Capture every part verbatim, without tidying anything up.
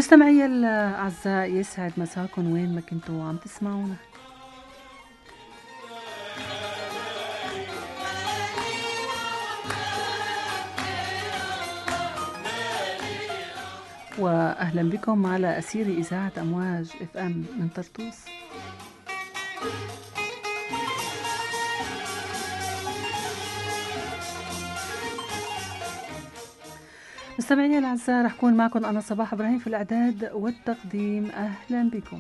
مستمعي الأعزاء، يسعد مساكم وين ما كنتوا عم تسمعونا. وأهلا بكم على أسير إذاعة أمواج اف ام من طرطوس. مستمعينا الأعزاء، رح كون معكم أنا صباح إبراهيم في الإعداد والتقديم. أهلا بكم.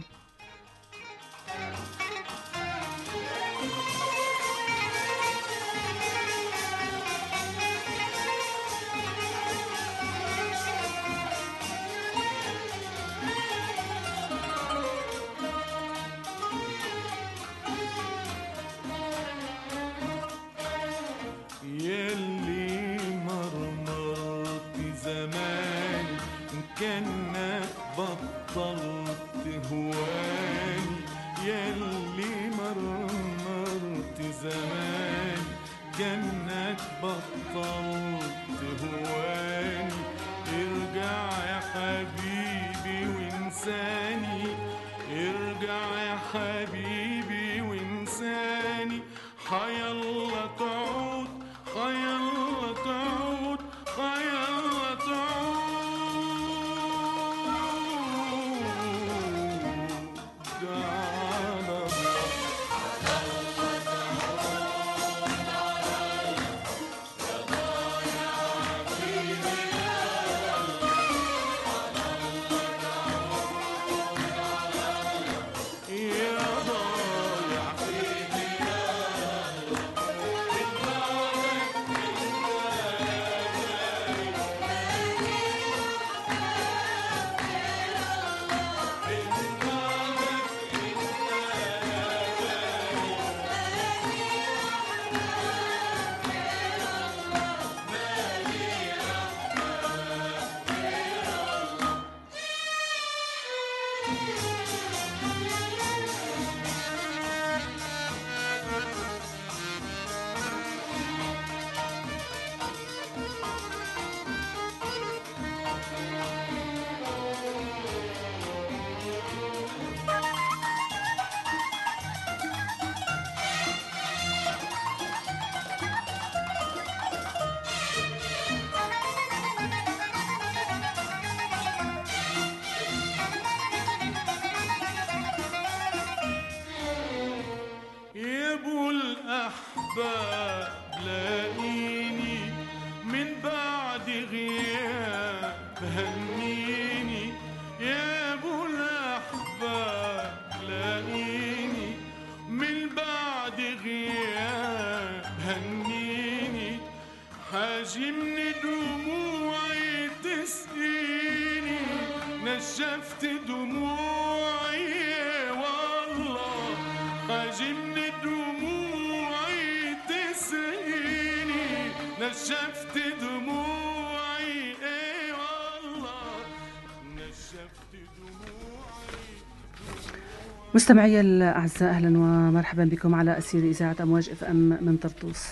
مستمعي الأعزاء، أهلا ومرحبا بكم على أسير إذاعة أمواج اف ام من طرطوس.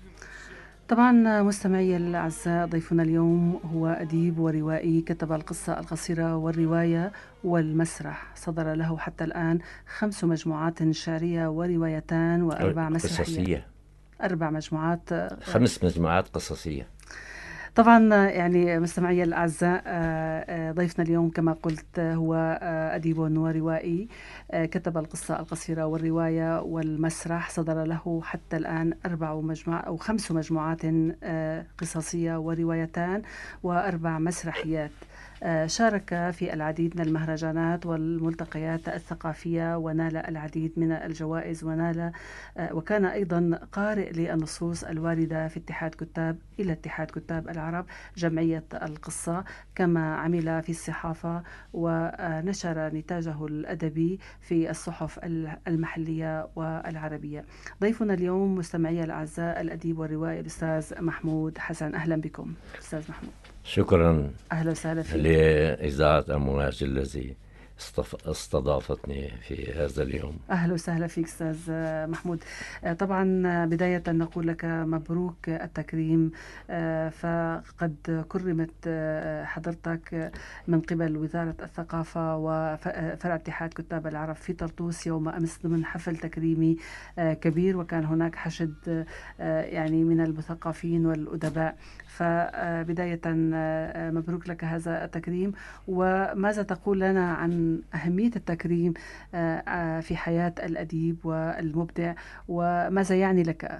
طبعا مستمعي الأعزاء، ضيفنا اليوم هو أديب وروائي، كتب القصة القصيرة والرواية والمسرح، صدر له حتى الآن خمس مجموعات شعرية وروايتان وأربع مسرحيات. أربع مجموعات خمس مجموعات قصصية. طبعا يعني مستمعي الأعزاء، ضيفنا اليوم كما قلت هو أديب وروائي، كتب القصة القصيرة والرواية والمسرح، صدر له حتى الآن أربع مجموعات أو خمس مجموعات قصصية وروايتان وأربع مسرحيات. شارك في العديد من المهرجانات والملتقيات الثقافية ونال العديد من الجوائز، ونال وكان أيضا قارئ للنصوص الواردة في اتحاد كتاب إلى اتحاد كتاب العرب جمعية القصة، كما عمل في الصحافة ونشر نتاجه الأدبي في الصحف المحلية والعربية. ضيفنا اليوم مستمعي الأعزاء الأديب والروائي الأستاذ محمود حسن. أهلا بكم أستاذ محمود. شكرا. أهلا وسهلا فيك لإذاعة أمواج الذي استف- استضافتني في هذا اليوم. أهلا وسهلا فيك أستاذ محمود. طبعا بداية نقول لك مبروك التكريم. فقد كرمت حضرتك من قبل وزارة الثقافة وفرع اتحاد كتاب العرب في طرطوس يوم أمس ضمن حفل تكريمي كبير، وكان هناك حشد يعني من المثقفين والأدباء. فبداية مبروك لك هذا التكريم. وماذا تقول لنا عن أهمية التكريم في حياة الأديب والمبدع، وماذا يعني لك؟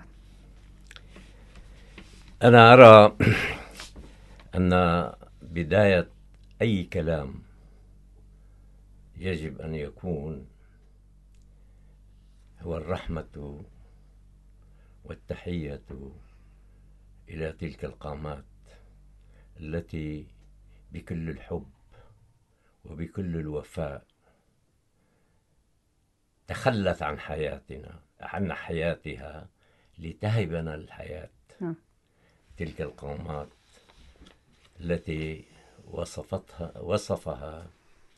أنا أرى أن بداية أي كلام يجب أن يكون هو الرحمة والتحية إلى تلك القامات التي بكل الحب وبكل الوفاء تخلت عن حياتنا عن حياتها لتهبنا الحياة. تلك القامات التي وصفتها وصفها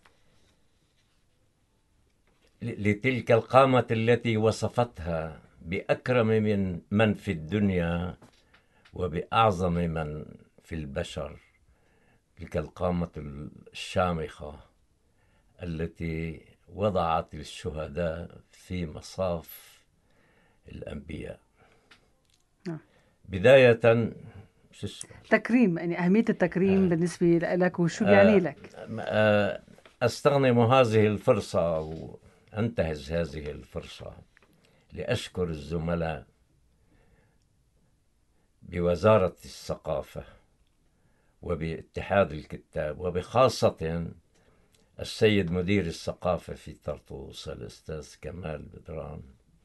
لتلك القامة التي وصفتها بأكرم من من في الدنيا وبأعظم من في البشر، تلك القامة الشامخة التي وضعت الشهداء في مصاف الأنبياء. بداية تكريم، يعني أهمية التكريم آه بالنسبة لك وشو بيعني آه لك؟ آه أستغنم هذه الفرصة وأنتهز هذه الفرصة لأشكر الزملاء بوزارة الثقافة وباتحاد الكتاب، وبخاصة السيد مدير الثقافة في طرطوس الأستاذ كمال بدران،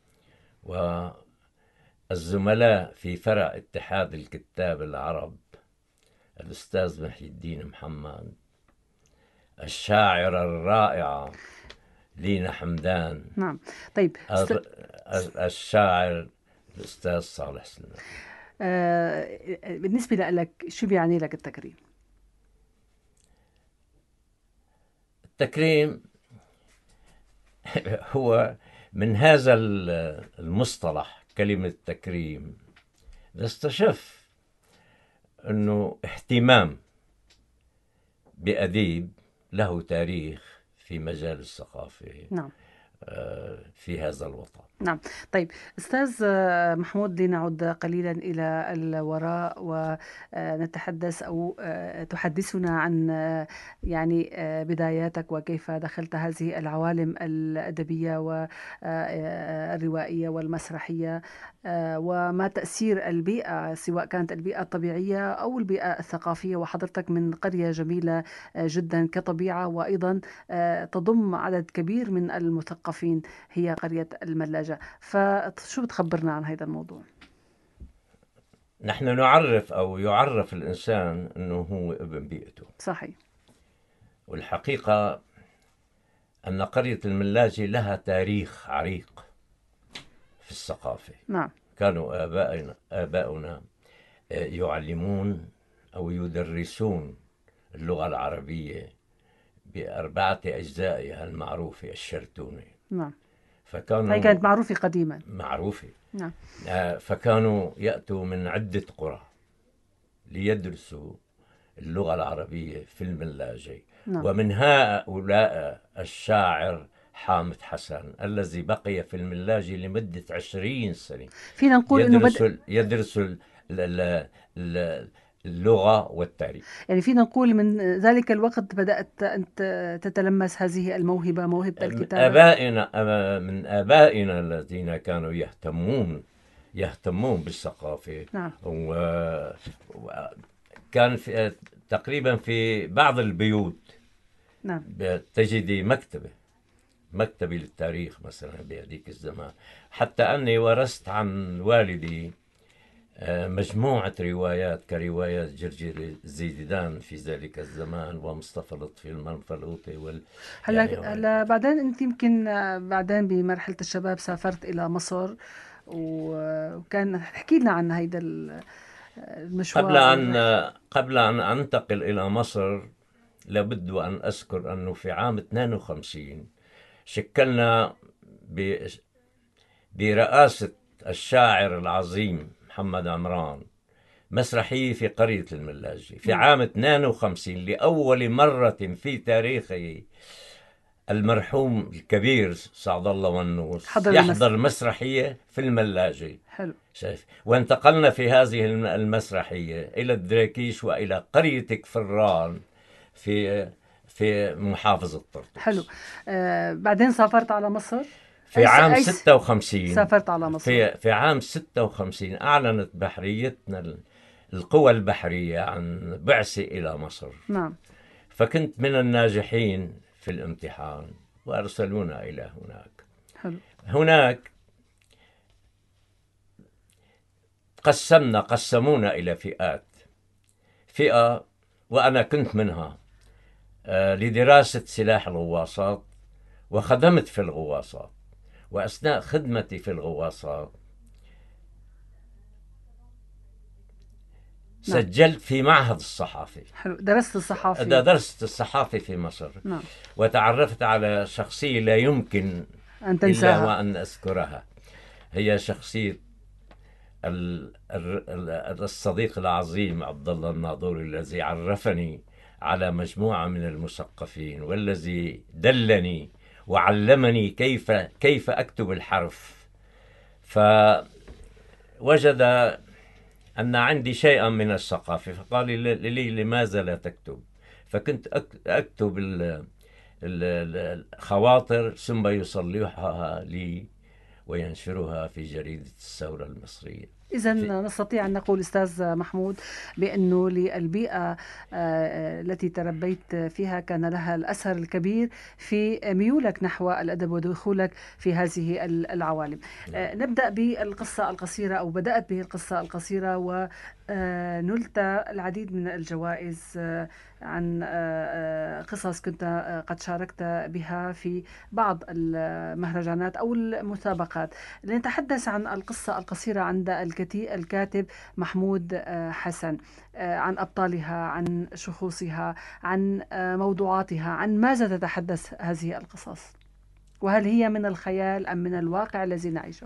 والزملاء في فرع اتحاد الكتاب العرب الأستاذ محي الدين محمد، الشاعرة الرائعة لينا حمدان. نعم. طيب است... الشاعر الأستاذ صالح سلمان. آه بالنسبة لك شو بيعني لك التكريم؟ التكريم هو من هذا المصطلح كلمة تكريم نستشف أنه اهتمام بأديب له تاريخ في مجال الثقافة. نعم. في هذا الوطن. نعم. طيب أستاذ محمود، لنعود قليلا إلى الوراء ونتحدث أو تحدثنا عن يعني بداياتك وكيف دخلت هذه العوالم الأدبية والروائية والمسرحية، وما تأثير البيئة سواء كانت البيئة الطبيعية أو البيئة الثقافية. وحضرتك من قرية جميلة جدا كطبيعة، وأيضا تضم عدد كبير من المثقفين، هي قرية الملاجة. فشو بتخبرنا عن هذا الموضوع؟ نحن نعرف أو يعرف الإنسان أنه هو ابن بيئته. صحيح. والحقيقة أن قرية الملاجة لها تاريخ عريق في الثقافة. نعم. كانوا آبائنا آباؤنا يعلمون أو يدرسون اللغة العربية بأربعة أجزائها المعروفة الشرتونة. نعم. فكانوا هي كانت معروفة قديما. معروفة. نعم. فكانوا يأتوا من عدة قرى ليدرسوا اللغة العربية في الملاجة. نعم. ومن هؤلاء الشاعر حامد حسن الذي بقي في الملاجة لمدة عشرين سنة. فينا نقول يدرس إنه بدأ يدرس ال ال ال اللغة والتاريخ. يعني فينا نقول من ذلك الوقت بدأت أنت تتلمس هذه الموهبة، موهبة الكتابة. آبائنا من آبائنا الذين كانوا يهتمون يهتمون بالثقافة. نعم. وكان في تقريبا في بعض البيوت نعم. تجدي مكتبة مكتبة للتاريخ مثلا بهذيك الزمان. حتى أني ورثت عن والدي مجموعة روايات كروايات جرجير زيدان في ذلك الزمان ومصطفى لطفي المنفلوطي وال هلا يعني هلا بعدين أنت يمكن بعدين بمرحلة الشباب سافرت إلى مصر، وكان احكي لنا عن هيدا المشوار. قبل أن قبل أن أنتقل إلى مصر لابد أن أذكر أنه في عام اثنين وخمسين شكلنا برئاسة الشاعر العظيم محمد عمران مسرحية في قرية الملاجي في عام اثنين وخمسين، لأول مرة في تاريخه المرحوم الكبير سعد الله والنوس حضر يحضر المس... مسرحية في الملاجي. حلو. شايف، وانتقلنا في هذه المسرحية إلى الدراكيش وإلى قرية كفران في في محافظة طرطوس. حلو. آه بعدين سافرت على مصر في عام ستة وخمسين. سافرت على مصر في في عام ستة وخمسين أعلنت بحريتنا القوى البحرية عن بعثة إلى مصر. نعم. فكنت من الناجحين في الامتحان وأرسلونا إلى هناك. حلو. هناك قسمنا قسمونا إلى فئات. فئة وأنا كنت منها آه لدراسة سلاح الغواصات، وخدمت في الغواصات، وأثناء خدمتي في الغواصات نعم. سجلت في معهد الصحافي. حلو. درست الصحافي. درست الصحافي في مصر. نعم. وتعرفت على شخصية لا يمكن أن تنساها إلا وأن أذكرها، هي شخصية الصديق العظيم عبد الله الناظوري، الذي عرفني على مجموعة من المثقفين، والذي دلني وعلمني كيف كيف أكتب الحرف. فوجد أن عندي شيئا من الثقافة، فقال لي لماذا لا تكتب؟ فكنت أكتب الخواطر ثم يصلحها لي وينشرها في جريدة الثورة المصرية. إذا نستطيع أن نقول أستاذ محمود بأنه للبيئة التي تربيت فيها كان لها الأثر الكبير في ميولك نحو الأدب ودخولك في هذه العوالم. نبدأ بالقصة القصيرة، أو بدأت به القصة القصيرة ونلت العديد من الجوائز عن قصص كنت قد شاركت بها في بعض المهرجانات أو المسابقات. لنتحدث عن القصة القصيرة عند الكاتب محمود حسن، عن أبطالها، عن شخوصها، عن موضوعاتها، عن ماذا تتحدث هذه القصص، وهل هي من الخيال أم من الواقع الذي نعيشه؟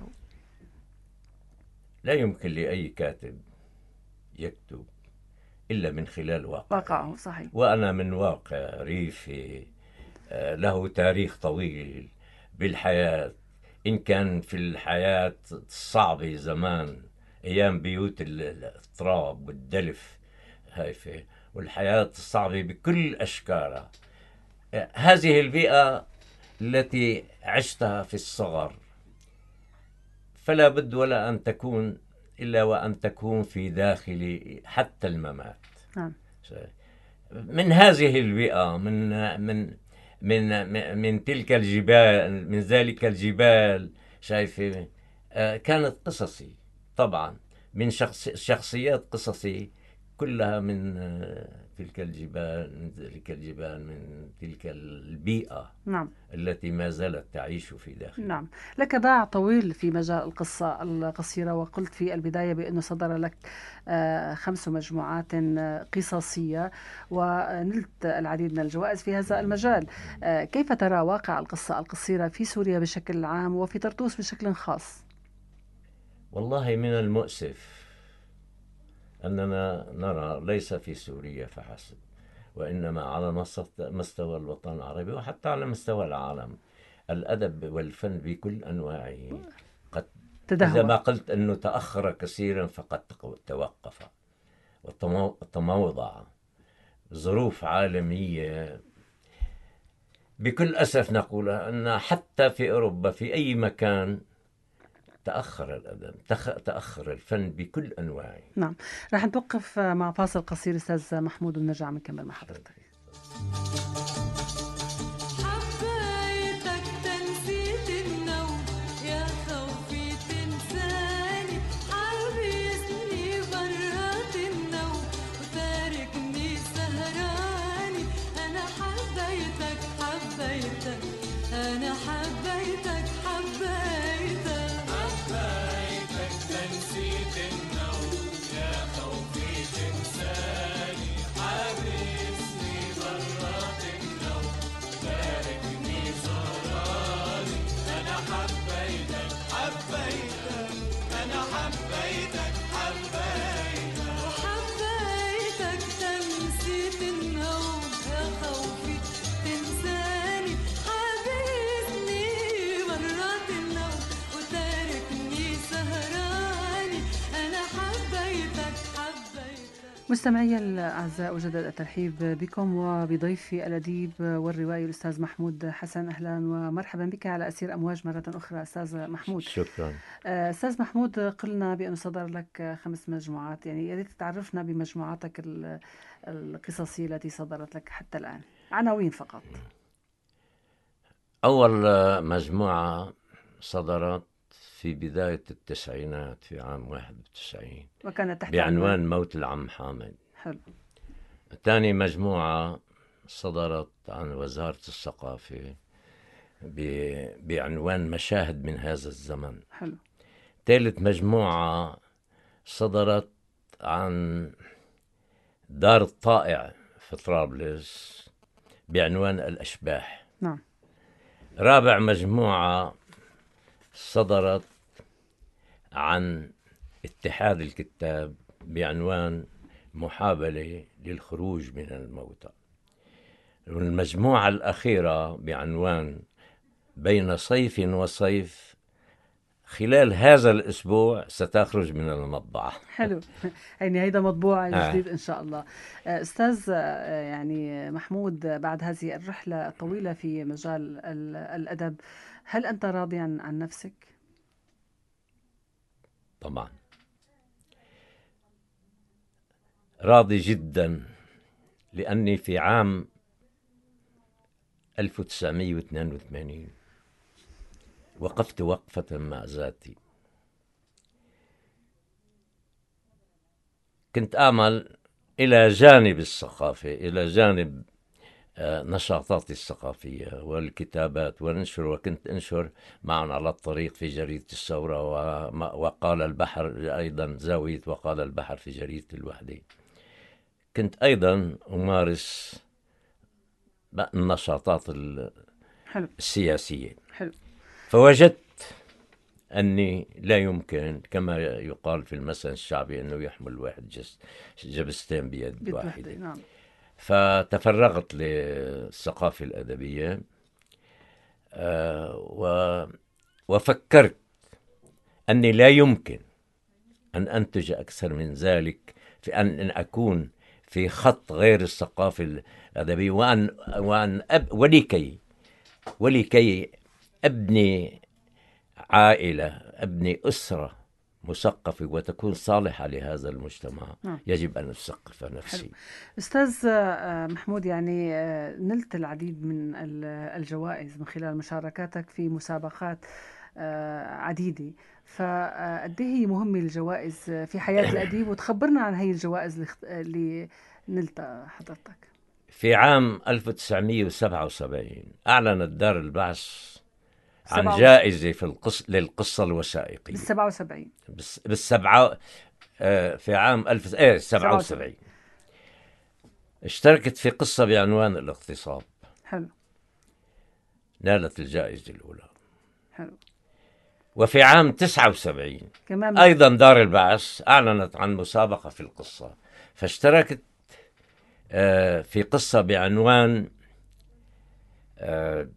لا يمكن لأي كاتب يكتب إلا من خلال واقعه. واقعه صحيح. وأنا من واقع ريفي له تاريخ طويل بالحياة، إن كان في الحياة الصعبة زمان أيام بيوت التراب والدلف هايفة، والحياة الصعبة بكل أشكالها. هذه البيئة التي عشتها في الصغر فلا بد ولا أن تكون إلا وأن تكون في داخلي حتى الممات. نعم. من هذه البيئة، من من من من تلك الجبال، من ذلك الجبال، شايفة، كانت قصصي طبعا، من شخص شخصيات قصصي كلها من تلك الجبال، من تلك الجبال من تلك البيئة. نعم. التي ما زالت تعيش في داخل. نعم. لك باع طويل في مجال القصة القصيرة، وقلت في البداية بأنه صدر لك خمس مجموعات قصصية ونلت العديد من الجوائز في هذا المجال. كيف ترى واقع القصة القصيرة في سوريا بشكل عام وفي طرطوس بشكل خاص؟ والله من المؤسف أننا نرى ليس في سوريا فحسب، وإنما على مستوى الوطن العربي وحتى على مستوى العالم الأدب والفن بكل أنواعه قد تدهور. إذا ما قلت أنه تأخر كثيرا فقد توقف وتموضع. ظروف عالمية بكل أسف نقولها، أن حتى في أوروبا في أي مكان تأخر الأدب، تأخر الفن بكل أنواعه. نعم. راح نتوقف مع فاصل قصير أستاذ محمود ونرجع نكمل مع حضرتك. أنا حبيتك حبيتك حبيتك تنسيت النوم يا خوفي تنساني حابسني برا مستمعي الأعزاء، أجدد الترحيب بكم وبضيفي الأديب والروائي الأستاذ محمود حسن. أهلا ومرحبا بك على أسير أمواج مرة أخرى أستاذ محمود. شكرا. أستاذ محمود، قلنا بأنه صدر لك خمس مجموعات، يعني يا ريت تعرفنا بمجموعاتك القصصية التي صدرت لك حتى الآن، عناوين فقط. أول مجموعة صدرت في بداية التسعينات في عام واحد وتسعين وكانت تحت بعنوان عنوان موت العم حامد. حلو. ثاني مجموعة صدرت عن وزارة الثقافة بعنوان مشاهد من هذا الزمن. حلو. ثالث مجموعة صدرت عن دار الطائع في طرابلس بعنوان الأشباح. نعم. رابع مجموعة صدرت عن اتحاد الكتاب بعنوان محاولة للخروج من الموتى. والمجموعة الأخيرة بعنوان بين صيف وصيف، خلال هذا الأسبوع ستخرج من المطبعة. حلو. يعني هيدا مطبوع آه. جديد إن شاء الله. أستاذ يعني محمود، بعد هذه الرحلة الطويلة في مجال الأدب، هل أنت راضي عن, عن نفسك؟ طبعا راضي جدا، لأني في عام ألف وتسعمائة واثنين وثمانين وقفت وقفة مع ذاتي. كنت أعمل إلى جانب الثقافة، إلى جانب نشاطاتي الثقافية والكتابات والنشر، وكنت أنشر معا على الطريق في جريدة الثورة، وقال البحر أيضا زاوية وقال البحر في جريدة الوحدة. كنت أيضا أمارس النشاطات السياسية. حلو. فوجدت أني لا يمكن كما يقال في المثل الشعبي أنه يحمل الواحد جبستين بيد واحدة. نعم. فتفرغت للثقافة الأدبية، آه وفكرت أني لا يمكن أن أنتج أكثر من ذلك، في أن, أن أكون في خط غير الثقافة الأدبية، وأن, وأن أب ولكي ولكي أبني عائلة، أبني أسرة مثقفة وتكون صالحة لهذا المجتمع. م. يجب أن أثقف نفسي. حلو. أستاذ محمود، يعني نلت العديد من الجوائز من خلال مشاركاتك في مسابقات عديدة، فقد هي مهمة الجوائز في حياة الأديب، وتخبرنا عن هي الجوائز اللي نلتها حضرتك. في عام ألف وتسعمائة وسبعة وسبعين أعلنت دار البعث عن جائزة في القص... للقصة الوثائقية. بالسبعة وسبعين. بس... بالسبعة آه في عام ألف إيه سبعة وسبعين اشتركت في قصة بعنوان الاغتصاب. حلو. نالت الجائزة الأولى. حلو. وفي عام تسعة وسبعين كمان أيضا دار البعث أعلنت عن مسابقة في القصة، فاشتركت آه في قصة بعنوان آه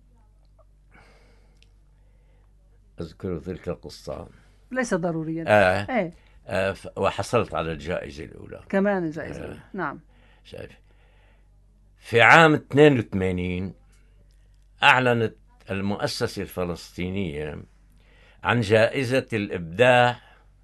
أذكر تلك القصة، ليس ضروريا. آه ايه. آه وحصلت على الجائزة الأولى. كمان الجائزة آه الأولى. نعم. شايف. في عام اثنين وثمانين أعلنت المؤسسة الفلسطينية عن جائزة الإبداع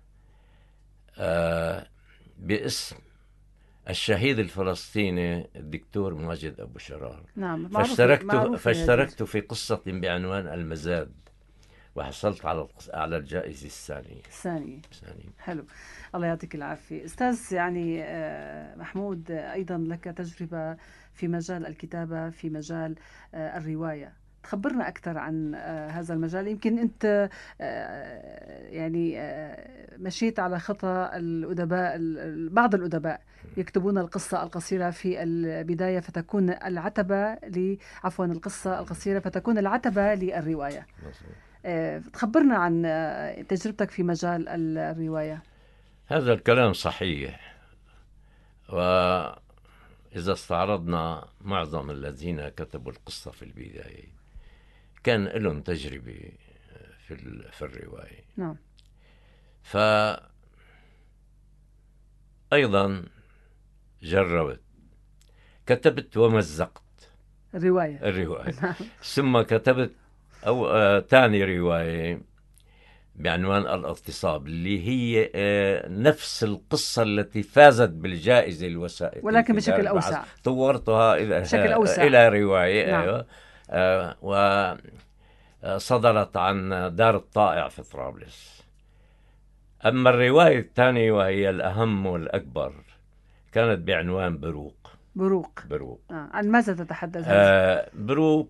آه باسم الشهيد الفلسطيني الدكتور ماجد أبو شرار. نعم. فاشتركت معروف فاشتركت في قصة بعنوان المزاد، وحصلت على على الجائزة الثانية. الثانية. الثانية. حلو. الله يعطيك العافية أستاذ. يعني محمود، أيضا لك تجربة في مجال الكتابة، في مجال الرواية، تخبرنا أكثر عن هذا المجال. يمكن أنت يعني مشيت على خطى الأدباء، بعض الأدباء يكتبون القصة القصيرة في البداية فتكون العتبة ل عفوا القصة القصيرة فتكون العتبة للرواية. تخبرنا عن تجربتك في مجال الرواية. هذا الكلام صحيح، وإذا استعرضنا معظم الذين كتبوا القصة في البداية كان لهم تجربة في في الرواية. نعم. فأيضا جربت، كتبت ومزقت الرواية. الرواية. ثم كتبت أو آه تاني رواية بعنوان الاغتصاب، اللي هي آه نفس القصة التي فازت بالجائزة الوثائقية ولكن في دار بشكل البحث. أوسع. طورتها إلى بشكل أوسع. إلى رواية. نعم. أيوة. آه وصدرت عن دار الطائع في طرابلس. أما الرواية الثانية وهي الأهم والأكبر كانت بعنوان بروق. بروق. بروق. آه. عن ماذا تتحدث هذه؟ آه بروق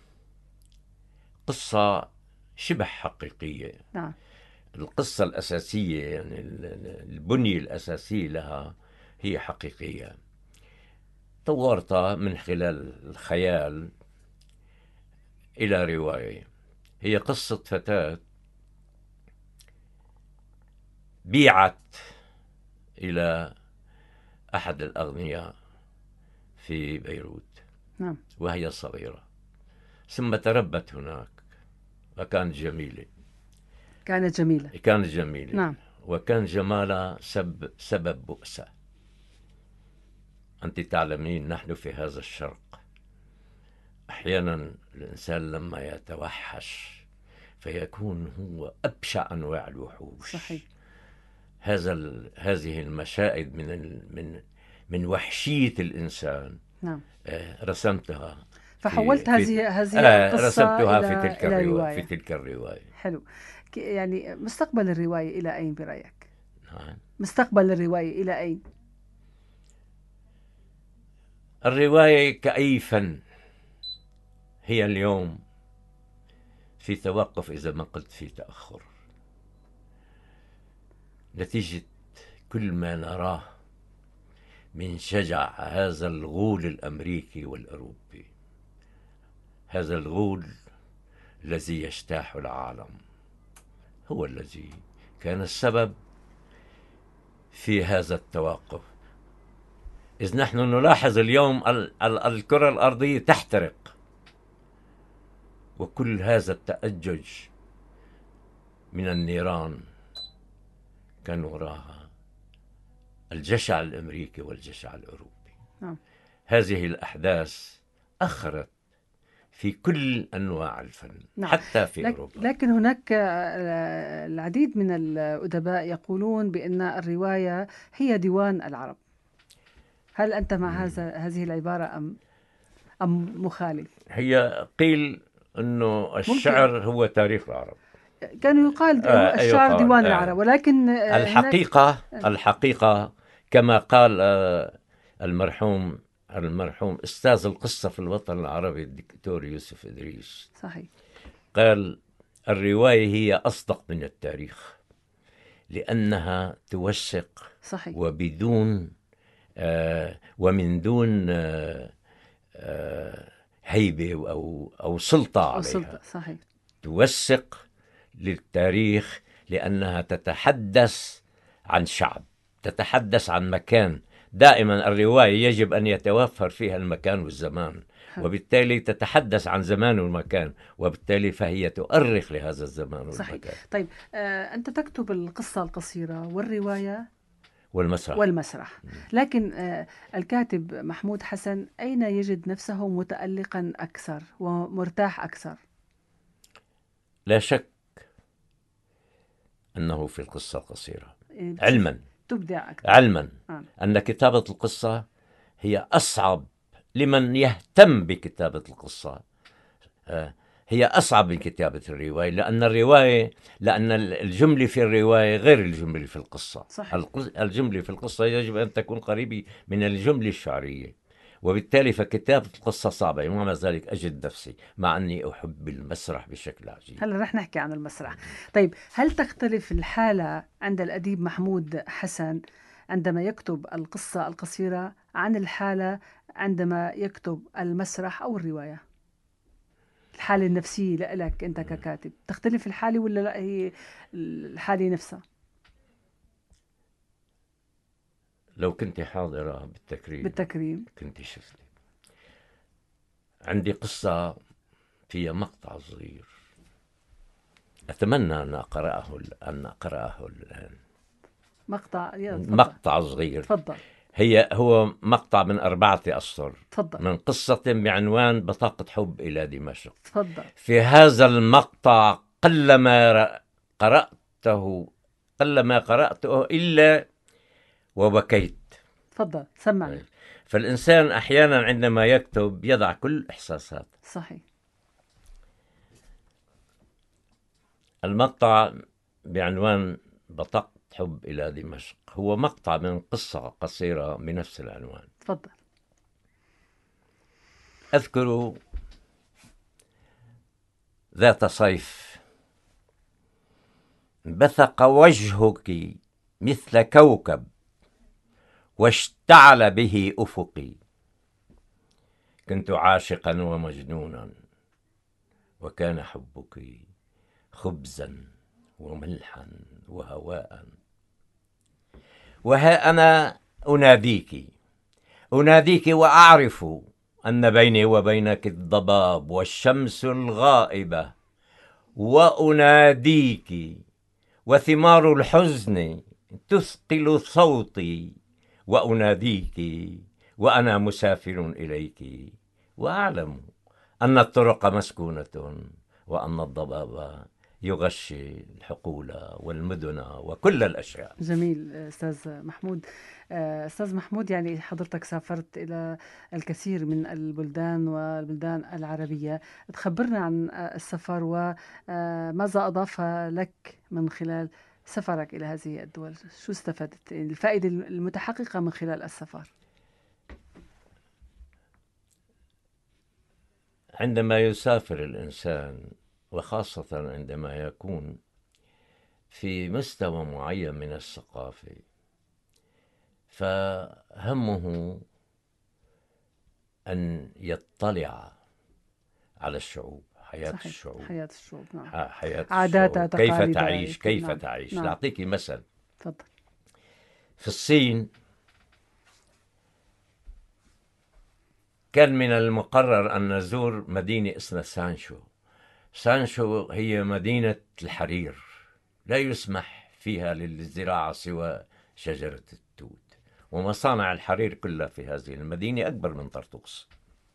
قصة شبه حقيقية. نعم. القصة الأساسية يعني البنية الأساسية لها هي حقيقية، طورتها من خلال الخيال إلى رواية. هي قصة فتاة بيعت إلى أحد الأغنياء في بيروت. نعم. وهي صغيرة، ثم تربت هناك وكانت جميلة. كانت جميلة. كانت جميلة. نعم. وكان جمالها سب سبب بؤسة. أنت تعلمين نحن في هذا الشرق أحيانا الإنسان لما يتوحش فيكون هو أبشع أنواع الوحوش. صحيح. هذا هذه المشاهد من من من وحشية الإنسان. نعم. آه رسمتها. فحولت هذه هذه آه القصة رسمتها إلى في تلك إلى الرواية. رواية. في تلك الرواية. حلو. يعني مستقبل الرواية إلى أين برأيك؟ نعم. مستقبل الرواية إلى أين؟ الرواية كأي فن هي اليوم في توقف، إذا ما قلت في تأخر، نتيجة كل ما نراه من شجع هذا الغول الأمريكي والأوروبي، هذا الغول الذي يجتاح العالم، هو الذي كان السبب في هذا التوقف. إذ نحن نلاحظ اليوم ال- ال- الكرة الأرضية تحترق، وكل هذا التأجج من النيران كان وراها الجشع الأمريكي والجشع الأوروبي. نعم. هذه الأحداث أخرت في كل أنواع الفن. نعم. حتى في لك أوروبا. لكن هناك آه، العديد من الأدباء يقولون بأن الرواية هي ديوان العرب. هل أنت مع هذا هذه العبارة أم أم مخالف؟ هي قيل أنه الشعر هو تاريخ العرب. كانوا يقال آه، الشعر يقال، ديوان آه. العرب، ولكن آه، الحقيقة الحقيقة كما قال آه، المرحوم المرحوم أستاذ القصة في الوطن العربي الدكتور يوسف إدريس، صحيح. قال الرواية هي أصدق من التاريخ لأنها توثق. صحيح. وبدون آه ومن دون آه آه هيبة أو أو سلطة أو عليها. سلطة. صحيح. توثق للتاريخ لأنها تتحدث عن شعب، تتحدث عن مكان. دائما الرواية يجب أن يتوفر فيها المكان والزمان، حلو. وبالتالي تتحدث عن زمان والمكان، وبالتالي فهي تؤرخ لهذا الزمان صحيح. والمكان. طيب آه، أنت تكتب القصة القصيرة والرواية والمسرح. والمسرح، لكن آه، الكاتب محمود حسن أين يجد نفسه متألقا أكثر ومرتاح أكثر؟ لا شك أنه في القصة القصيرة. يعني بتشوف- علما تبدع أكثر. علما آه. أن كتابة القصة هي أصعب لمن يهتم بكتابة القصة. آه، هي أصعب من كتابة الرواية، لأن الرواية لأن الجملة في الرواية غير الجملة في القصة. صحيح. القص- الجملة في القصة يجب أن تكون قريبة من الجملة الشعرية، وبالتالي فكتابة القصة صعبة. ومع ذلك أجد نفسي مع أني أحب المسرح بشكل عجيب. هلا رح نحكي عن المسرح. طيب هل تختلف الحالة عند الأديب محمود حسن عندما يكتب القصة القصيرة عن الحالة عندما يكتب المسرح أو الرواية؟ الحالة النفسية لك أنت ككاتب تختلف الحالة ولا لا هي الحالة نفسها؟ لو كنت حاضرة بالتكريم بالتكريم. كنت شفتي. عندي قصة فيها مقطع صغير أتمنى أن أقرأه أن أقرأه الآن. مقطع يلا تفضل. مقطع صغير. تفضل. هي هو مقطع من أربعة أسطر تفضل من قصة بعنوان بطاقة حب إلى دمشق. تفضل. في هذا المقطع قلما ر- قرأته قلما قرأته إلا وبكيت. تفضل سمعني. فالإنسان أحيانا عندما يكتب يضع كل إحساسات. صحيح. المقطع بعنوان بطاقة حب إلى دمشق هو مقطع من قصة قصيرة بنفس العنوان. تفضل. أذكر ذات صيف بثق وجهك مثل كوكب واشتعل به أفقي. كنت عاشقا ومجنونا وكان حبك خبزا وملحا وهواء. وها أنا أناديك أناديك وأعرف أن بيني وبينك الضباب والشمس الغائبة، وأناديك وثمار الحزن تثقل صوتي، وأناديك وأنا مسافر إليك، وأعلم أن الطرق مسكونة وأن الضباب يغشي الحقول والمدن وكل الأشياء. جميل أستاذ محمود. أستاذ محمود، يعني حضرتك سافرت إلى الكثير من البلدان والبلدان العربية، تخبرنا عن السفر وماذا أضاف لك من خلال سفرك إلى هذه الدول؟ شو استفدت، الفائدة المتحققة من خلال السفر؟ عندما يسافر الإنسان وخاصة عندما يكون في مستوى معين من الثقافة، فهمه أن يطلع على الشعوب، حياة صحيح. الشعوب حياة الشعوب، نعم. ح- حياة عاداتها، الشعوب، كيف تقاليدها، تعيش كيف نعم. تعيش نعم. لأعطيك مثل. تفضل. في الصين كان من المقرر أن نزور مدينة اسمها سانشو. سانشو هي مدينة الحرير، لا يسمح فيها للزراعة سوى شجرة التوت، ومصانع الحرير كلها في هذه المدينة أكبر من طرطوس.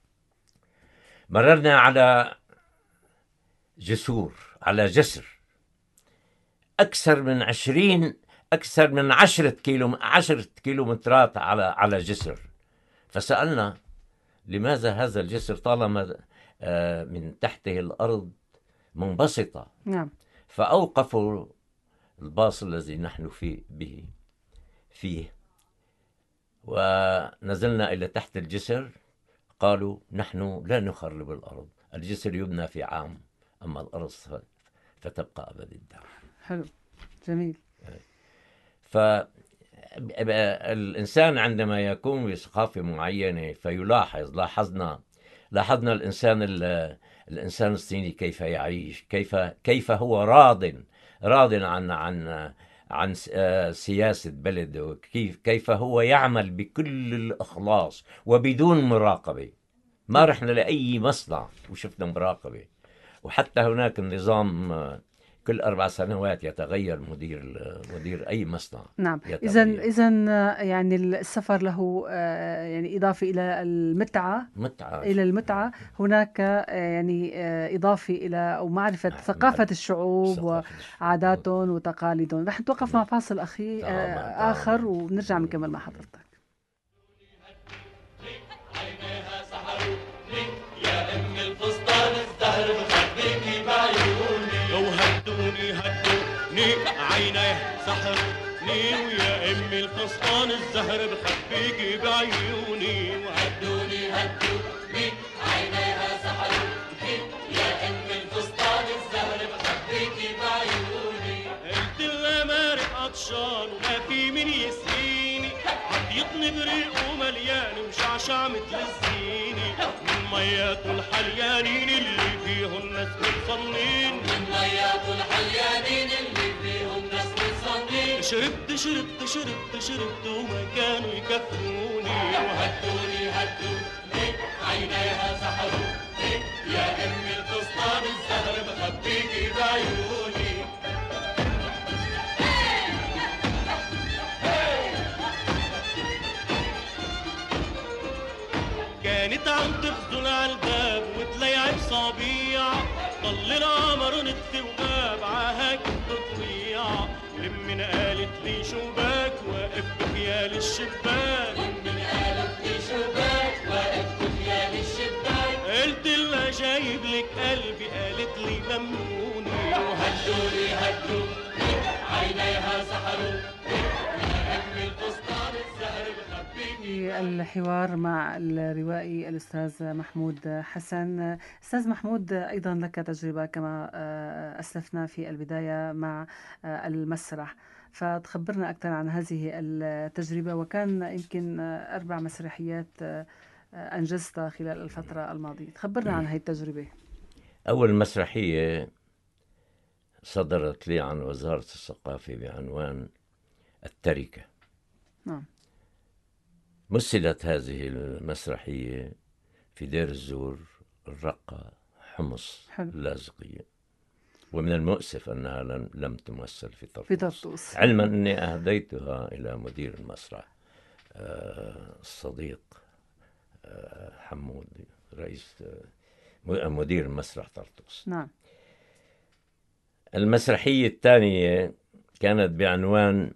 مررنا على جسور على جسر أكثر من عشرين أكثر من عشرة كيلو عشرة كيلومترات على على جسر. فسألنا لماذا هذا الجسر طالما من تحته الأرض منبسطة؟ نعم. فأوقفوا الباص الذي نحن فيه به فيه ونزلنا إلى تحت الجسر. قالوا نحن لا نخرب الأرض، الجسر يبنى في عام، أما الأرض فتبقى أبد الدهر. حلو، جميل. فالإنسان عندما يكون بثقافة معينة فيلاحظ لاحظنا لاحظنا الإنسان الإنسان الصيني كيف يعيش، كيف كيف هو راض راض عن عن عن سياسة بلده، كيف كيف هو يعمل بكل الإخلاص وبدون مراقبة. ما رحنا لأي مصنع وشفنا مراقبة، وحتى هناك النظام كل أربع سنوات يتغير مدير مدير أي مصنع. نعم. إذا إذا يعني السفر له يعني إضافة إلى المتعة متعة إلى المتعة هناك يعني إضافة إلى أو معرفة ثقافة الشعوب وعاداتهم وتقاليدهم. رح نتوقف مع فاصل أخي آخر ونرجع نكمل مع حضرتك. عينيه سحرني ويا أمي الفستان الزهر بخبيكي بعيوني. وهدوني هدوني عينيها سحروني يا أمي الفستان الزهر بخبيكي بعيوني. قلت لها مارق عطشان وما في من يسقيني، عطيتني بريق ومليان ومشعشع مثل الزيني، من مياته الحليانين اللي فيهم ناس متصنين، من مياته الحليانين اللي فيهم ناس متصنين. شربت شربت شربت شربت وما كانوا يكفوني. وهدوني هدوني عينيها سحروني يا أمي الفستان الزهر بخبيكي بعيوني. كانت عم تغزل عالباب وتليعب صبيع، ضل القمر نطفي وغاب عهاك التطويع، ولمن قالت لي شباك واقف بخيال الشباك، لمن قالت لي شباك واقف بخيال الشباك، قلت لها جايب لك قلبي، قالت لي ممنوني، وهدوني هدوا عينيها سحروا أم القسطان الزهر بخبيكي. الحوار مع الروائي الأستاذ محمود حسن. أستاذ محمود، أيضا لك تجربة كما أسلفنا في البداية مع المسرح، فتخبرنا أكثر عن هذه التجربة، وكان يمكن أربع مسرحيات أنجزتها خلال الفترة الماضية. تخبرنا عن هذه التجربة. أول مسرحية صدرت لي عن وزارة الثقافة بعنوان التركة. نعم. مثلت هذه المسرحية في دير الزور، الرقة، حمص، حلو. اللاذقية، ومن المؤسف أنها لم, لم تمثل في طرطوس، في طرطوس. علما أني أهديتها إلى مدير المسرح آه الصديق آه حمود، رئيس آه مدير المسرح طرطوس. نعم. المسرحية الثانية كانت بعنوان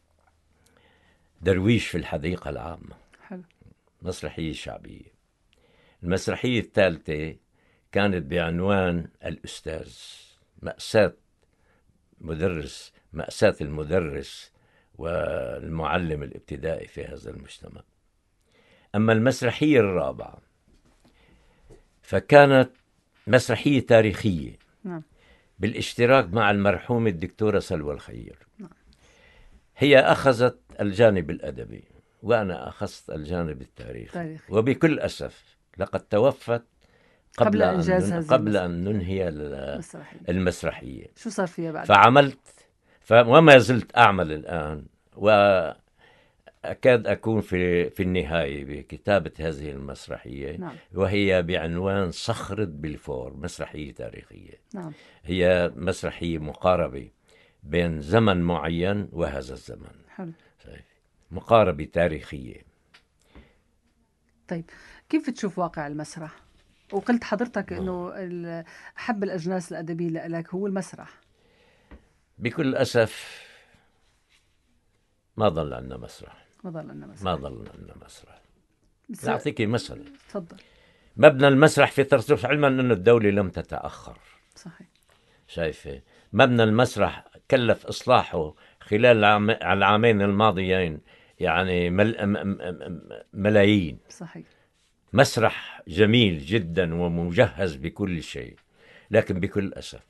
درويش في الحديقة العامة. حلو. مسرحية شعبية. المسرحية الثالثة كانت بعنوان الأستاذ، مأساة مدرس مأساة المدرس والمعلم الابتدائي في هذا المجتمع. أما المسرحية الرابعة فكانت مسرحية تاريخية. نعم. بالاشتراك مع المرحومة الدكتورة سلوى الخير. نعم. هي أخذت الجانب الأدبي وأنا أخذت الجانب التاريخي. تاريخي. وبكل أسف لقد توفت قبل, قبل إنجاز أن, هذه قبل أن ننهي المسرحية. المسرحية. شو صار فيها بعد؟ فعملت ف... وما زلت أعمل الآن، وأكاد أكون في في النهاية بكتابة هذه المسرحية. نعم. وهي بعنوان صخرة بلفور، مسرحية تاريخية. نعم. هي مسرحية مقاربة بين زمن معين وهذا الزمن. حلو. مقاربة تاريخية. طيب، كيف تشوف واقع المسرح؟ وقلت حضرتك انه احب الاجناس الادبيه لك هو المسرح. بكل اسف ما ضل عندنا مسرح. ما ضل عندنا مسرح. ما ضل عندنا مسرح. بس... أعطيك مثل. تفضل. مبنى المسرح في طرطوس، علما أن الدولة لم تتأخر. صحيح. شايفة مبنى المسرح كلف إصلاحه خلال العام... العامين الماضيين يعني مل... م... ملايين. صحيح. مسرح جميل جدا ومجهز بكل شيء، لكن بكل أسف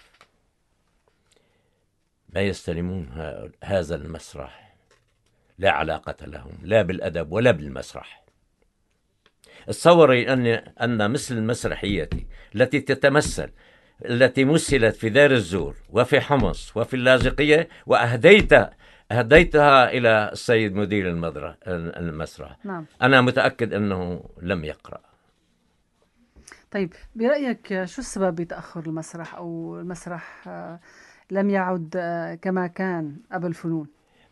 ما يستلمون هذا المسرح، لا علاقة لهم لا بالأدب ولا بالمسرح. تصوري أن أن مثل المسرحية التي تتمثل التي مثلت في دار الزور وفي حمص وفي اللاذقية وأهديتها أهديتها إلى السيد مدير المسرح. نعم. أنا متأكد أنه لم يقرأ. طيب، برأيك شو السبب بتأخر المسرح، أو المسرح لم يعد كما كان قبل الفنون؟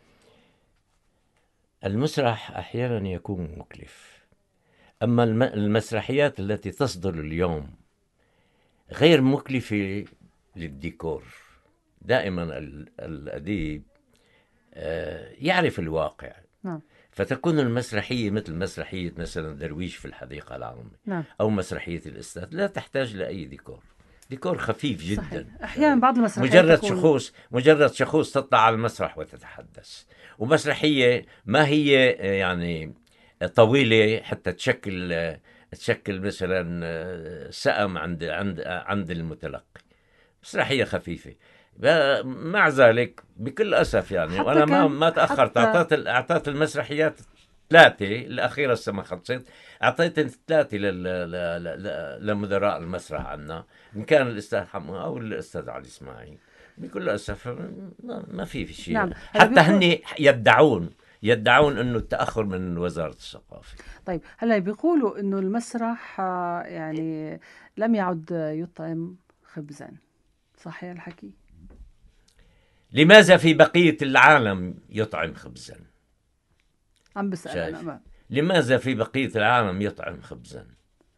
المسرح أحيانا يكون مكلف، أما المسرحيات التي تصدر اليوم غير مكلفة للديكور. دائما الأديب يعرف الواقع. نعم. فتكون المسرحية مثل مسرحية مثلا درويش في الحديقة العامة. نعم. أو مسرحية الأستاذ لا تحتاج لأي ديكور، ديكور خفيف جدا. صحيح. أحيانا بعض المسرحيات مجرد تكون... شخوص مجرد شخوص تطلع على المسرح وتتحدث. ومسرحية ما هي يعني طويلة حتى تشكل تشكل مثلا سأم عند عند عند المتلقي. مسرحية خفيفة. مع ذلك بكل أسف يعني وأنا ما ما تأخرت. حتى... أعطيت أعطيت المسرحيات ثلاثة، الأخيرة لسه ما خلصت. أعطيت ثلاثة لمدراء المسرح عنا، إن كان الأستاذ حمو أو الأستاذ علي إسماعيل. بكل أسف ما في في شيء. نعم. حتى بيقول... هني يدعون يدعون إنه التأخر من وزارة الثقافة. طيب، هلا بيقولوا إنه المسرح يعني لم يعد يطعم خبزا، صحيح الحكي؟ لماذا في بقية العالم يطعم خبزا؟ عم بسأل أنا. لماذا في بقية العالم يطعم خبزا؟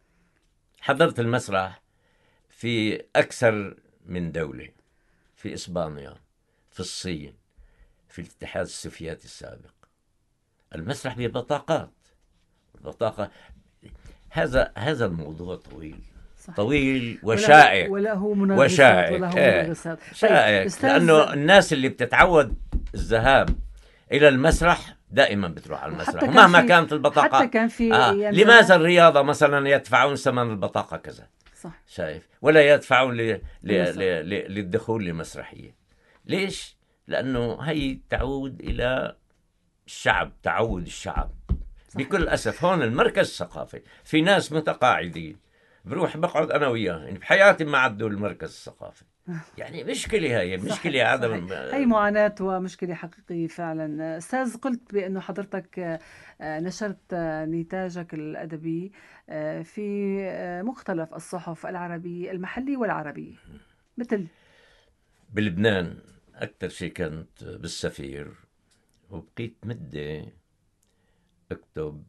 حضرت المسرح في أكثر من دولة، في إسبانيا، في الصين، في الاتحاد السوفيتي السابق. المسرح ببطاقات، البطاقة. هذا هذا الموضوع طويل، صحيح. طويل وله وشائك وله منغصات وشائك وله إيه، منغصات. طيب شائك، أستاذ، لأنه الناس اللي بتتعود الذهاب إلى المسرح دائما بتروح على المسرح وحتى كان ومهما في كانت البطاقة. حتى كان في آه. أيام لماذا زمان. الرياضة مثلا يدفعون ثمن البطاقة كذا؟ صح. شايف؟ ولا يدفعون ل... ل... للمسرح. ل... ل... للدخول لمسرحية. ليش؟ لأنه هي تعود إلى الشعب، تعود الشعب. صحيح. بكل أسف هون المركز الثقافي في ناس متقاعدين، بروح بقعد أنا وياه، يعني بحياتي ما عدوا المركز الثقافي. يعني مشكلة، هي مشكلة عدم. هي معاناة ومشكلة حقيقية فعلا. أستاذ، قلت بأنه حضرتك آه، نشرت آه، نتاجك الأدبي آه، في آه، مختلف الصحف العربية المحلية والعربية، مثل بلبنان أكثر شيء كانت بالسفير، وبقيت مدة أكتب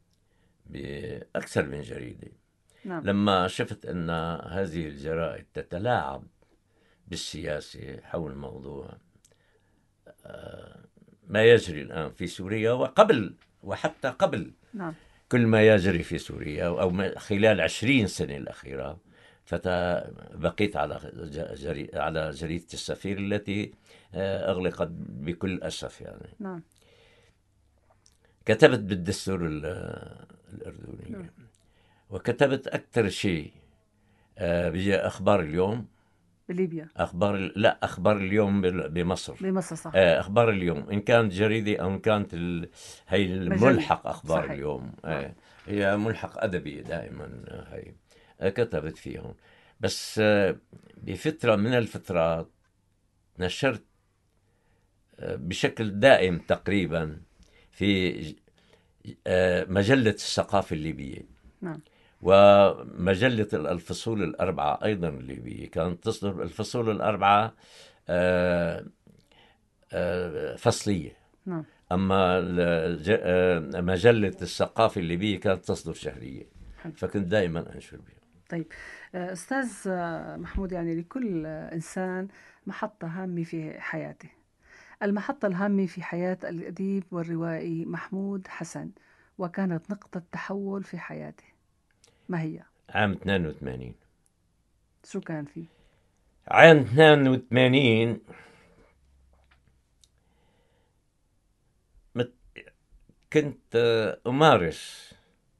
بأكثر من جريدة. نعم. لما شفت أن هذه الجرائد تتلاعب بالسياسة حول موضوع ما يجري الآن في سوريا وقبل وحتى قبل نعم. كل ما يجري في سوريا أو خلال عشرين سنة الأخيرة، فبقيت على جري... على جريدة السفير التي أغلقت بكل أسف. يعني نعم. كتبت بالدستور الأردني. نعم. وكتبت أكثر شيء بأخبار اليوم بليبيا. أخبار لا أخبار اليوم بمصر. بمصر صح. أخبار اليوم إن كانت جريدة أو إن كانت ال... هي الملحق أخبار صحيح. اليوم. آه. هي ملحق أدبي دائما. هي آه. كتبت فيهم. بس آه بفترة من الفترات نشرت آه بشكل دائم تقريبا في آه مجلة الثقافة الليبية. نعم. ومجلة الفصول الأربعة أيضا الليبية كانت تصدر الفصول الأربعة آه آه فصلية. نعم. أما آه مجلة الثقافة الليبية كانت تصدر شهرية. حلو. فكنت دائما أنشر بها. طيب أستاذ محمود، يعني لكل إنسان محطة هامة في حياته. المحطة الهامة في حياة الأديب والروائي محمود حسن، وكانت نقطة تحول في حياته، ما هي؟ عام اثنين وثمانين. شو كان فيه؟ عام اثنين وثمانين مت... كنت أمارس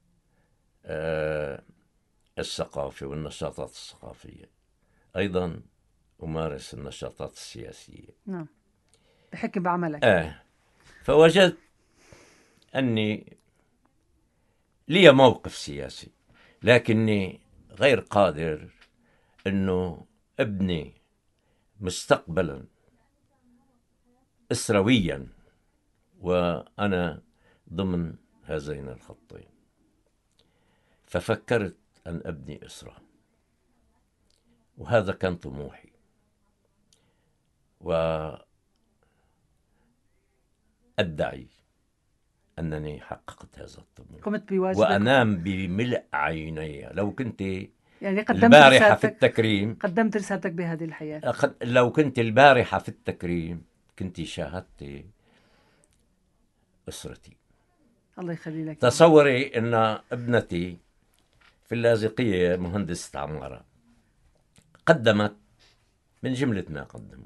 أه الثقافة والنشاطات الثقافية، أيضا أمارس النشاطات السياسية. نعم. بحكي بعملك. آه. فوجدت أني لي موقف سياسي، لكني غير قادر أنه أبني مستقبلا أسرويا وأنا ضمن هذين الخطين. ففكرت أن أبني أسرة، وهذا كان طموحي، وأدعي أنني حققت هذا الطموح. قمت بواجبك وأنام بملء عيني. لو كنت يعني قدمت البارحة في رسالتك التكريم قدمت رسالتك بهذه الحياة. أخد- لو كنت البارحة في التكريم كنت شاهدت أسرتي. الله يخلي لك. تصوري أن ابنتي في اللاذقية مهندسة عمارة قدمت من جملة ما قدموا،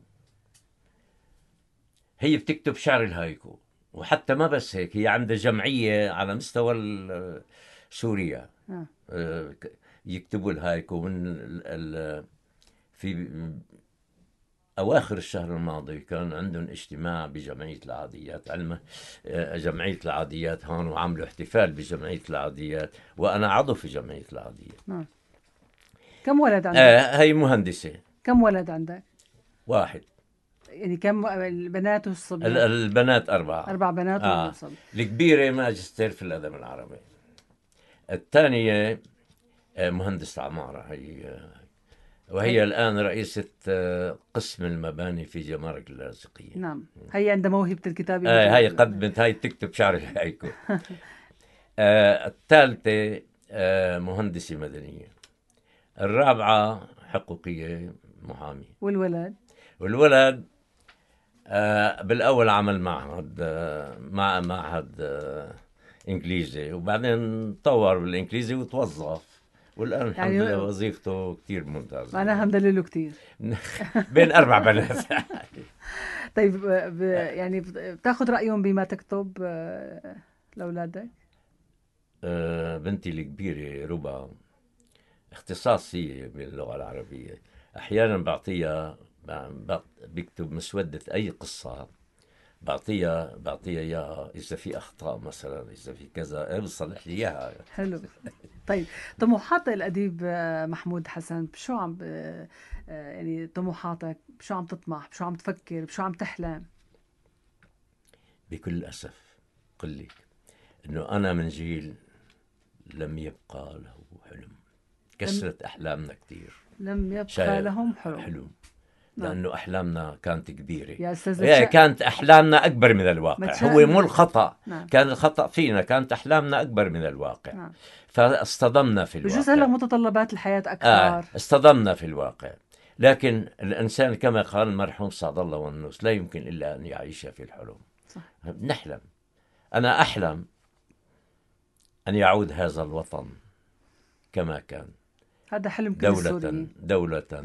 هي بتكتب شعر الهايكو، وحتى ما بس هيك، هي عندها جمعية على مستوى ال- سوريا آه. آه، ك- يكتبوا الهايكو. من ال- ال- في أواخر الشهر الماضي كان عندهم اجتماع بجمعية العاديات، علم آه، جمعية العاديات هون، وعملوا احتفال بجمعية العاديات، وأنا عضو في جمعية العاديات. نعم. كم ولد عندك؟ آه هي مهندسة. كم ولد عندك؟ واحد. يعني كم البنات والصبيان؟ ال- البنات أربعة. أربع بنات آه. وصبي. الكبيرة ماجستير في الأدب العربي، الثانية آه، مهندسة عمارة هي آه، وهي هي. الآن رئيسة آه، قسم المباني في جمارك اللاذقية. نعم. هي عندها موهبة الكتابة. آه هاي قدمت، هاي تكتب شعر الهايكو. آه الثالثة آه مهندسة مدنية. الرابعة حقوقية محامي. والولد؟ والولد آه بالأول عمل معهد آه مع معهد آه إنجليزي، وبعدين طور بالإنجليزي وتوظف، والآن الحمد يعني لله وظيفته كتير ممتازة. معناها مدلله كتير. بين أربع بنات. طيب ب... يعني بتاخذ رأيهم بما تكتب آه، لأولادك؟ آه بنتي الكبيرة ربا اختصاصية باللغة العربية، أحيانا بعطيها ب- بكتب مسودة أي قصة، بعطيها بعطيها إياها إذا في أخطاء مثلا، إذا في كذا بصلح لي إياها. حلو. طيب طموحات الأديب آه، محمود حسن بشو عم ب... آه، يعني طموحاتك بشو عم تطمح، بشو عم تفكر، بشو عم تحلم؟ بكل أسف قل لك إنه أنا من جيل لم يبقى له حلم، كسرت أحلامنا كتير. لم يبقى شايف لهم حلم. حلم نعم. لأنه أحلامنا كانت كبيرة. يا أستاذ إيه، لتشا- كانت أحلامنا أكبر من الواقع، متشائم. هو مو الخطأ، نعم. كان الخطأ فينا، كانت أحلامنا أكبر من الواقع. نعم. فاصطدمنا في بجوز هلا الواقع. متطلبات الحياة أكثر. آه اصطدمنا في الواقع. لكن الإنسان كما قال المرحوم سعد الله والنوس لا يمكن إلا أن يعيش في الحلم. صح. نحلم. أنا أحلم أن يعود هذا الوطن كما كان، هذا حلم كل دولة السوريين. دولة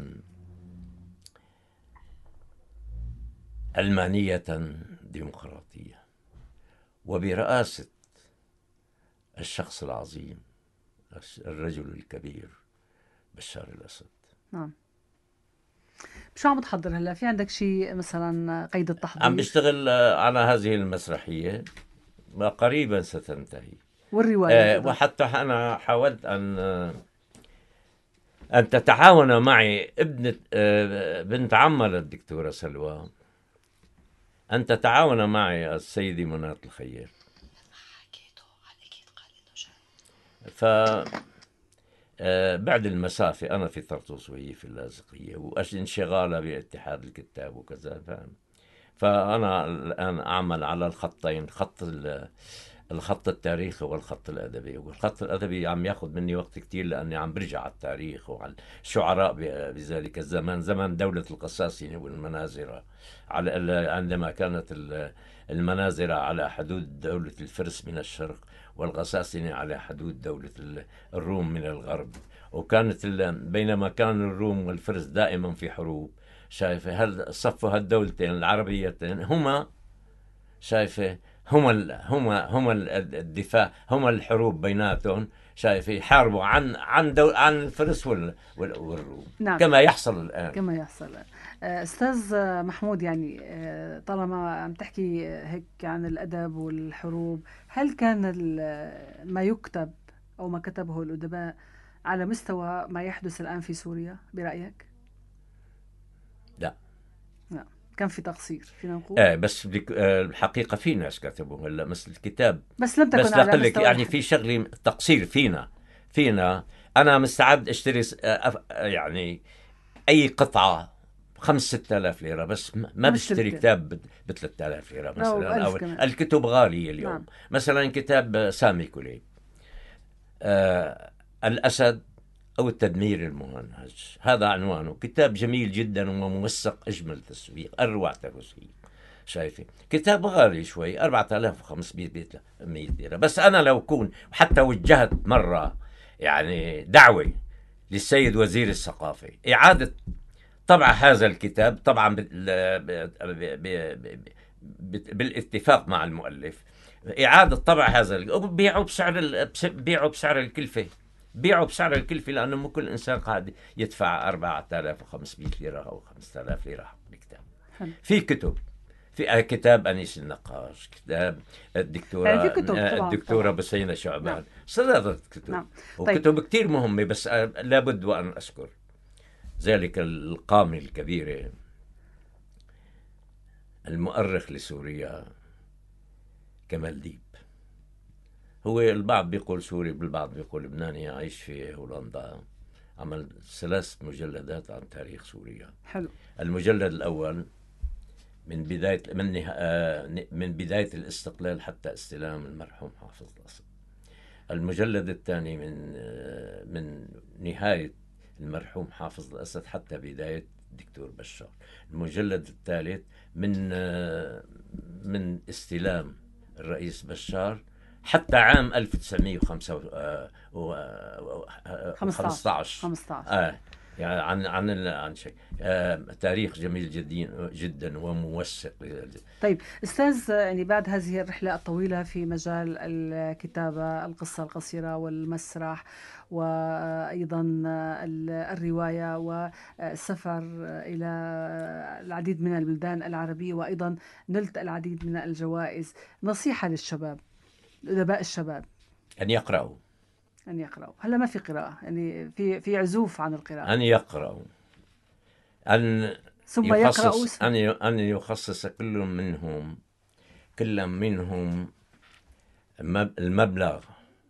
علمانية ديمقراطية، وبرئاسة الشخص العظيم الرجل الكبير بشار الأسد. نعم. شو عم تحضر هلا؟ في عندك شيء مثلا قيد التحضير؟ عم بشتغل آه، على هذه المسرحية وقريبا ستنتهي. والرواية آه، أيضاً. وحتى أنا حاولت أن آه، أن تتعاون معي ابنة آه، بنت عمها للدكتورة سلوى، أن تتعاون معي السيدة منى الخير. ف آه، بعد المسافة أنا في طرطوس وهي في اللاذقية، وانشغالها باتحاد الكتاب وكذا. ف... فأنا الآن أعمل على الخطين، خط ال- الخط التاريخي والخط الأدبي. والخط الأدبي عم ياخذ مني وقت كتير لأني عم برجع على التاريخ وعلى الشعراء ب- بذلك الزمان، زمان دولة القساسنة والمنازرة، على ال- عندما كانت ال- المنازرة على حدود دولة الفرس من الشرق، والغساسنة على حدود دولة ال- الروم من الغرب. وكانت ال- بينما كان الروم والفرس دائما في حروب، شايفة هل صفوا هالدولتين العربيتين هما شايفة هما ال هما هما ال- الدفاع، هما الحروب بيناتهم، شايفة يحاربوا عن عن دول عن الفرس وال وال- والروم. نعم. كما يحصل الآن. كما يحصل. آه، أستاذ محمود، يعني آه، طالما عم تحكي هيك عن الأدب والحروب، هل كان ال- ما يكتب أو ما كتبه الأدباء على مستوى ما يحدث الآن في سوريا برأيك؟ لا. لا، كان في تقصير فينا نقول. آه بس بدك آه الحقيقة في ناس كتبوا هلا مثل الكتاب، بس لم تكن بس على لقلك مستوى يعني الحد. في شغلة تقصير فينا فينا أنا مستعد أشتري س- آه أف- آه، يعني أي قطعة خمس ست آلاف ليرة، بس ما ما مش بشتري تلك. كتاب ب ثلاثة آلاف ليرة أو مثلا. بألف أو كمان. الكتب غالية اليوم. نعم. مثلا كتاب آه، سامي كليب، آه الأسد أو التدمير الممنهج، هذا عنوانه. كتاب جميل جدا وموثق، أجمل تسويق، أروع تسويق. شايفة كتاب غالي شوي، أربعة آلاف وخمسمية ليرة. بس أنا لو كون حتى وجهت مرة يعني دعوة للسيد وزير الثقافة إعادة طبع هذا الكتاب، طبعا بال- ب- ب- ب- بالاتفاق مع المؤلف، إعادة طبع هذا ال- وبيعوا بسعر ال- بس- بيعوا بسعر الكلفة، بيعوا بسعر الكلفة، لأنه مو كل إنسان قاعد يدفع أربعة آلاف وخمسمية ليرة أو خمسة آلاف ليرة حق الكتاب. حلو. في كتب، في كتاب أنيس النقاش، كتاب الدكتورة يعني في كتب طبعاً، الدكتورة طبعاً. بسينة شعبان. نعم. صدقت كتب. نعم. وكتب كتير مهمة، بس لابد وأن أذكر ذلك القامة الكبيرة المؤرخ لسوريا كمال ديب. هو البعض بيقول سوري، بالبعض بيقول لبناني، عايش في هولندا. عمل ثلاث مجلدات عن تاريخ سوريا. حلو. المجلد الأول من بداية من نه... آه، من بداية الاستقلال حتى استلام المرحوم حافظ الأسد. المجلد الثاني من آه، من نهاية المرحوم حافظ الأسد حتى بداية الدكتور بشار. المجلد الثالث من آه، من استلام الرئيس بشار حتى عام ألف وتسعمئة وخمسة عشر. خمسة عشر آه يعني عن عن ال- عن شيء آه تاريخ جميل جدا جدا وموثق. طيب أستاذ، يعني بعد هذه الرحلة الطويلة في مجال الكتابة، القصة القصيرة والمسرح وأيضا ال- الرواية والسفر إلى العديد من البلدان العربية، وأيضا نلت العديد من الجوائز، نصيحة للشباب، أدباء الشباب أن يقرأوا أن يقرأوا. هلا ما في قراءة، يعني في في عزوف عن القراءة. أن يقرأوا أن ثم يقرأوا يخصص أن ي- أن يخصص كل منهم كل منهم مب- المبلغ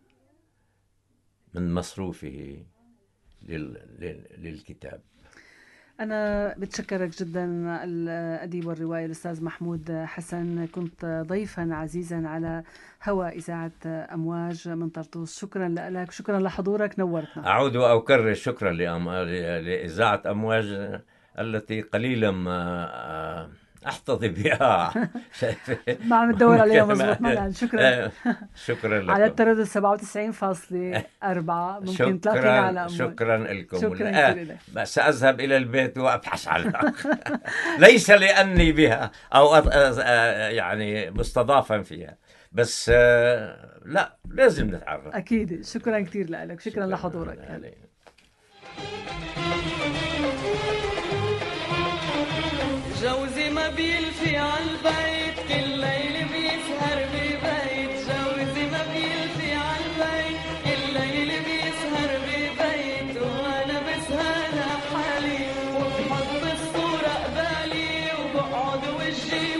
من مصروفه لل... لل... للكتاب. أنا بتشكرك جدا الأديب والروائي الأستاذ محمود حسن، كنت ضيفا عزيزا على هواء إذاعة أمواج من طرطوس. شكرا لك، شكرا لحضورك، نورتنا. أعود وأكرر شكرا لأم... لإذاعة أمواج التي قليلا ما أحتضي بها. ما عم تدور عليها مزبوط ملعب. شكرا. شكرا لكم على التردد سبعة وتسعين فاصلة أربعة ممكن تلاقينا على أمواج. شكرا لكم. شكرا آه كثير. سأذهب إلى البيت وأبحث عنها. ليس لأني بها أو أ- أ- يعني مستضافا فيها، بس آه لا لازم نتعرف. أكيد. شكرا كثير لك، شكرا, شكرا لحضورك. عليك. جوزي ما بيلفي عالبيت، كل ليل بيسهر ببيت. جوزي ما بيلفي عالبيت، كل ليل بيسهر ببيت. وانا بسهر حالي وبحط الصورة قبالي وبقعد وجهي